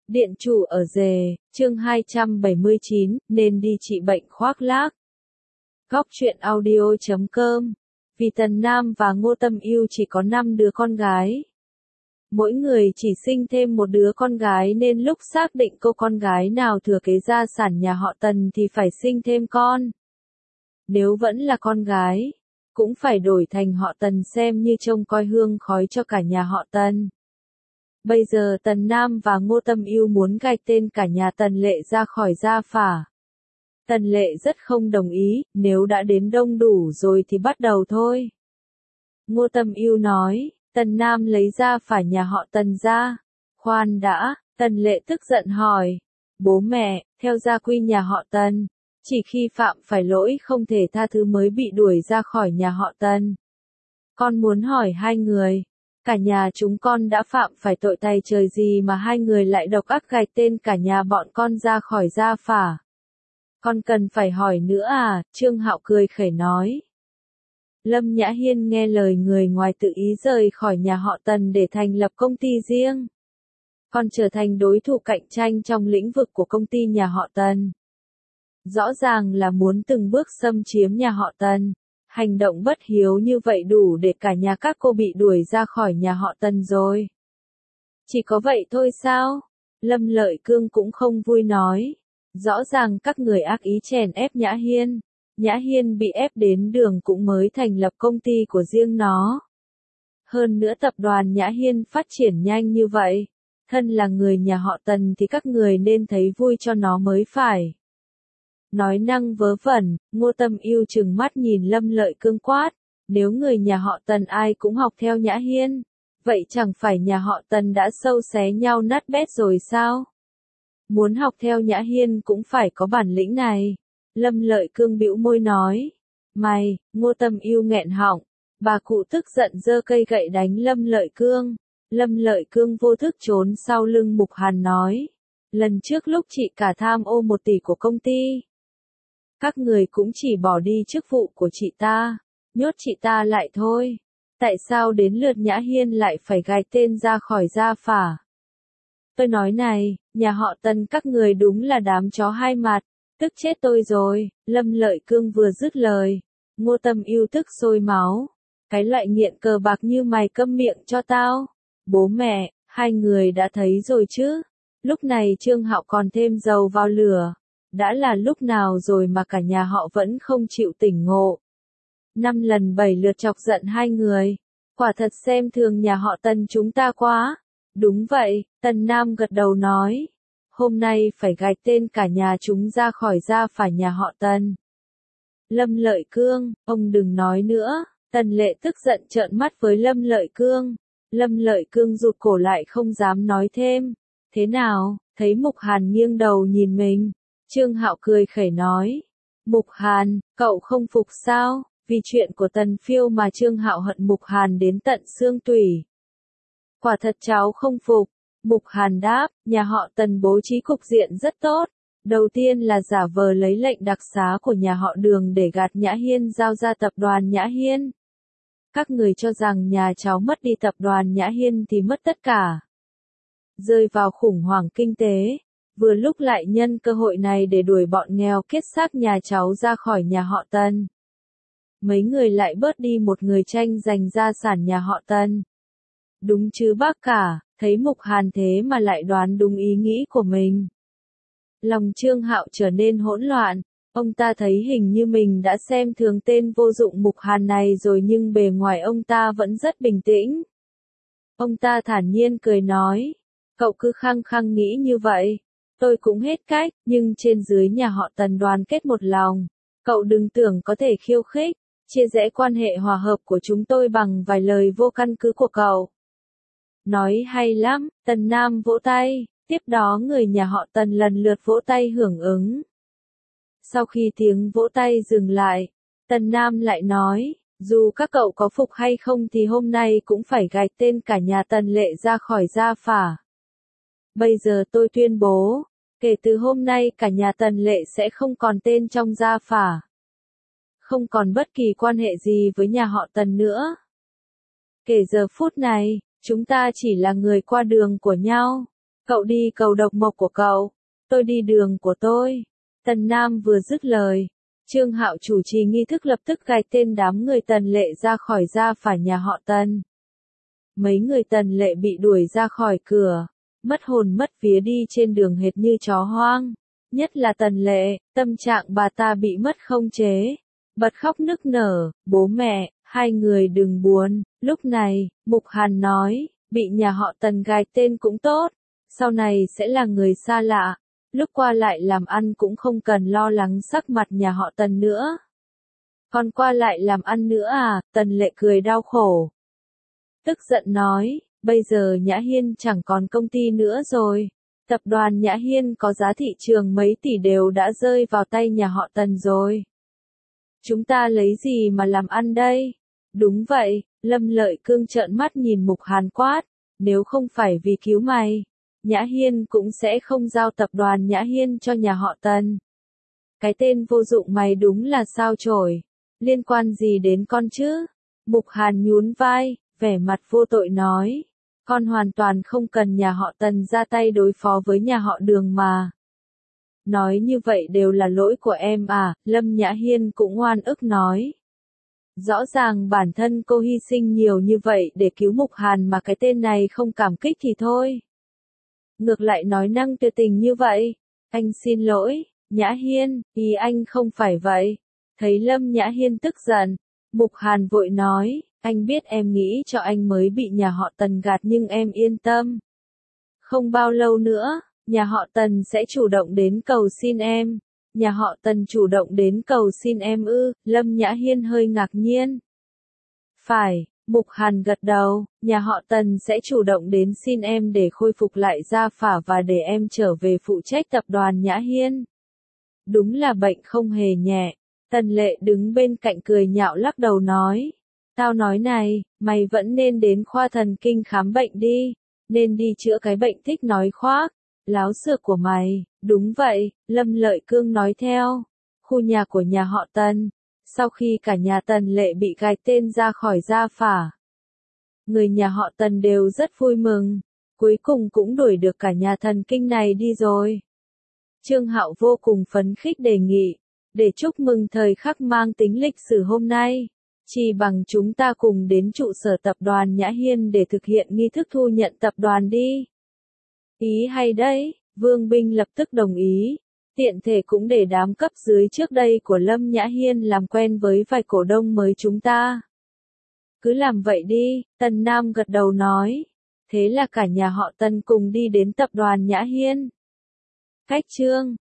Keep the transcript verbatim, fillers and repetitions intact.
Điện chủ ở Dề, chương hai trăm bảy mươi chín, nên đi trị bệnh khoác lác. Góc truyện audio chấm com. Vì Tần Nam và Ngô Tâm Ưu chỉ có năm đứa con gái. Mỗi người chỉ sinh thêm một đứa con gái nên lúc xác định cô con gái nào thừa kế gia sản nhà họ Tần thì phải sinh thêm con. Nếu vẫn là con gái, cũng phải đổi thành họ Tần xem như trông coi hương khói cho cả nhà họ Tần. Bây giờ Tần Nam và Ngô Tâm Ưu muốn gạch tên cả nhà Tần Lệ ra khỏi gia phả. Tần Lệ rất không đồng ý, nếu đã đến đông đủ rồi thì bắt đầu thôi. Ngô Tâm Ưu nói, Tần Nam lấy gia phả nhà họ Tần ra. Khoan đã, Tần Lệ tức giận hỏi. Bố mẹ, theo gia quy nhà họ Tần, chỉ khi phạm phải lỗi không thể tha thứ mới bị đuổi ra khỏi nhà họ Tần. Con muốn hỏi hai người. Cả nhà chúng con đã phạm phải tội tày trời gì mà hai người lại độc ác gạch tên cả nhà bọn con ra khỏi gia phả? Con cần phải hỏi nữa à? Trương Hạo cười khẩy nói. Lâm Nhã Hiên nghe lời người ngoài tự ý rời khỏi nhà họ Tần để thành lập công ty riêng. Con trở thành đối thủ cạnh tranh trong lĩnh vực của công ty nhà họ Tần. Rõ ràng là muốn từng bước xâm chiếm nhà họ Tần. Hành động bất hiếu như vậy đủ để cả nhà các cô bị đuổi ra khỏi nhà họ Tần rồi. Chỉ có vậy thôi sao? Lâm Lợi Cương cũng không vui nói. Rõ ràng các người ác ý chèn ép Nhã Hiên. Nhã Hiên bị ép đến đường cũng mới thành lập công ty của riêng nó. Hơn nữa tập đoàn Nhã Hiên phát triển nhanh như vậy. Thân là người nhà họ Tần thì các người nên thấy vui cho nó mới phải. Nói năng vớ vẩn, Ngô Tâm Ưu trừng mắt nhìn Lâm Lợi Cương quát, nếu người nhà họ Tần ai cũng học theo Nhã Hiên, vậy chẳng phải nhà họ Tần đã sâu xé nhau nát bét rồi sao? Muốn học theo Nhã Hiên cũng phải có bản lĩnh này. Lâm Lợi Cương bĩu môi nói, mày, Ngô Tâm Ưu nghẹn họng, bà cụ tức giận giơ cây gậy đánh Lâm Lợi Cương. Lâm Lợi Cương vô thức trốn sau lưng Mục Hàn nói, lần trước lúc chị cả tham ô một tỷ của công ty. Các người cũng chỉ bỏ đi chức vụ của chị ta, nhốt chị ta lại thôi. Tại sao đến lượt Nhã Hiên lại phải gạch tên ra khỏi gia phả? Tôi nói này, nhà họ Tần các người đúng là đám chó hai mặt, tức chết tôi rồi. Lâm Lợi Cương vừa dứt lời, Ngô Tâm Ưu tức sôi máu. Cái loại nghiện cờ bạc như mày câm miệng cho tao. Bố mẹ, hai người đã thấy rồi chứ. Lúc này Trương Hạo còn thêm dầu vào lửa. Đã là lúc nào rồi mà cả nhà họ vẫn không chịu tỉnh ngộ. Năm lần bảy lượt chọc giận hai người. Quả thật xem thường nhà họ Tần chúng ta quá. Đúng vậy, Tần Nam gật đầu nói. Hôm nay phải gạch tên cả nhà chúng ra khỏi gia phả nhà họ Tần. Lâm Lợi Cương, ông đừng nói nữa. Tần Lệ tức giận trợn mắt với Lâm Lợi Cương. Lâm Lợi Cương rụt cổ lại không dám nói thêm. Thế nào, thấy Mục Hàn nghiêng đầu nhìn mình. Trương Hạo cười khẩy nói. Mục Hàn, cậu không phục sao? Vì chuyện của Tần Phiêu mà Trương Hạo hận Mục Hàn đến tận xương tủy. Quả thật cháu không phục. Mục Hàn đáp, nhà họ Tần bố trí cục diện rất tốt. Đầu tiên là giả vờ lấy lệnh đặc xá của nhà họ Đường để gạt Nhã Hiên giao ra tập đoàn Nhã Hiên. Các người cho rằng nhà cháu mất đi tập đoàn Nhã Hiên thì mất tất cả. Rơi vào khủng hoảng kinh tế. Vừa lúc lại nhân cơ hội này để đuổi bọn nghèo kết xác nhà cháu ra khỏi nhà họ Tần. Mấy người lại bớt đi một người tranh giành gia sản nhà họ Tần. Đúng chứ bác cả, thấy Mục Hàn thế mà lại đoán đúng ý nghĩ của mình. Lòng Trương Hạo trở nên hỗn loạn, ông ta thấy hình như mình đã xem thường tên vô dụng Mục Hàn này rồi nhưng bề ngoài ông ta vẫn rất bình tĩnh. Ông ta thản nhiên cười nói, cậu cứ khăng khăng nghĩ như vậy. Tôi cũng hết cách, nhưng trên dưới nhà họ Tần đoàn kết một lòng. Cậu đừng tưởng có thể khiêu khích, chia rẽ quan hệ hòa hợp của chúng tôi bằng vài lời vô căn cứ của cậu. Nói hay lắm, Tần Nam vỗ tay, tiếp đó người nhà họ Tần lần lượt vỗ tay hưởng ứng. Sau khi tiếng vỗ tay dừng lại, Tần Nam lại nói, dù các cậu có phục hay không thì hôm nay cũng phải gạch tên cả nhà Tần Lệ ra khỏi gia phả. Bây giờ tôi tuyên bố, kể từ hôm nay cả nhà Tần Lệ sẽ không còn tên trong gia phả. Không còn bất kỳ quan hệ gì với nhà họ Tần nữa. Kể giờ phút này, chúng ta chỉ là người qua đường của nhau. Cậu đi cầu độc mộc của cậu, tôi đi đường của tôi. Tần Nam vừa dứt lời, Trương Hạo chủ trì nghi thức lập tức gài tên đám người Tần Lệ ra khỏi gia phả nhà họ Tần. Mấy người Tần Lệ bị đuổi ra khỏi cửa, mất hồn mất vía đi trên đường hệt như chó hoang. Nhất là Tần Lệ, tâm trạng bà ta bị mất không chế, bật khóc nức nở. Bố mẹ, hai người đừng buồn. Lúc này, Mục Hàn nói, bị nhà họ Tần gài tên cũng tốt, sau này sẽ là người xa lạ, lúc qua lại làm ăn cũng không cần lo lắng sắc mặt nhà họ Tần nữa. Còn qua lại làm ăn nữa à? Tần Lệ cười đau khổ. Tức giận nói, bây giờ Nhã Hiên chẳng còn công ty nữa rồi. Tập đoàn Nhã Hiên có giá thị trường mấy tỷ đều đã rơi vào tay nhà họ Tần rồi. Chúng ta lấy gì mà làm ăn đây? Đúng vậy, Lâm Lợi Cương trợn mắt nhìn Mục Hàn quát, nếu không phải vì cứu mày, Nhã Hiên cũng sẽ không giao tập đoàn Nhã Hiên cho nhà họ Tần. Cái tên vô dụng mày đúng là sao chổi, liên quan gì đến con chứ? Mục Hàn nhún vai, vẻ mặt vô tội nói, con hoàn toàn không cần nhà họ Tần ra tay đối phó với nhà họ Đường mà. Nói như vậy đều là lỗi của em à? Lâm Nhã Hiên cũng oan ức nói. Rõ ràng bản thân cô hy sinh nhiều như vậy để cứu Mục Hàn mà cái tên này không cảm kích thì thôi. Ngược lại nói năng tuyệt tình như vậy. Anh xin lỗi, Nhã Hiên, ý anh không phải vậy. Thấy Lâm Nhã Hiên tức giận, Mục Hàn vội nói, anh biết em nghĩ cho anh mới bị nhà họ Tần gạt nhưng em yên tâm. Không bao lâu nữa, nhà họ Tần sẽ chủ động đến cầu xin em. Nhà họ Tần chủ động đến cầu xin em ư? Lâm Nhã Hiên hơi ngạc nhiên. Phải, Mục Hàn gật đầu, nhà họ Tần sẽ chủ động đến xin em để khôi phục lại gia phả và để em trở về phụ trách tập đoàn Nhã Hiên. Đúng là bệnh không hề nhẹ. Tần Lệ đứng bên cạnh cười nhạo lắc đầu nói. Tao nói này, mày vẫn nên đến khoa thần kinh khám bệnh đi, nên đi chữa cái bệnh thích nói khoác, láo xược của mày. Đúng vậy, Lâm Lợi Cương nói theo. Khu nhà của nhà họ Tần, sau khi cả nhà Tần Lệ bị gài tên ra khỏi gia phả, người nhà họ Tần đều rất vui mừng, cuối cùng cũng đuổi được cả nhà thần kinh này đi rồi. Trương Hạo vô cùng phấn khích đề nghị, để chúc mừng thời khắc mang tính lịch sử hôm nay, chỉ bằng chúng ta cùng đến trụ sở tập đoàn Nhã Hiên để thực hiện nghi thức thu nhận tập đoàn đi. Ý hay đấy, Vương Binh lập tức đồng ý, tiện thể cũng để đám cấp dưới trước đây của Lâm Nhã Hiên làm quen với vài cổ đông mới chúng ta. Cứ làm vậy đi, Tần Nam gật đầu nói, thế là cả nhà họ Tần cùng đi đến tập đoàn Nhã Hiên. Cách chương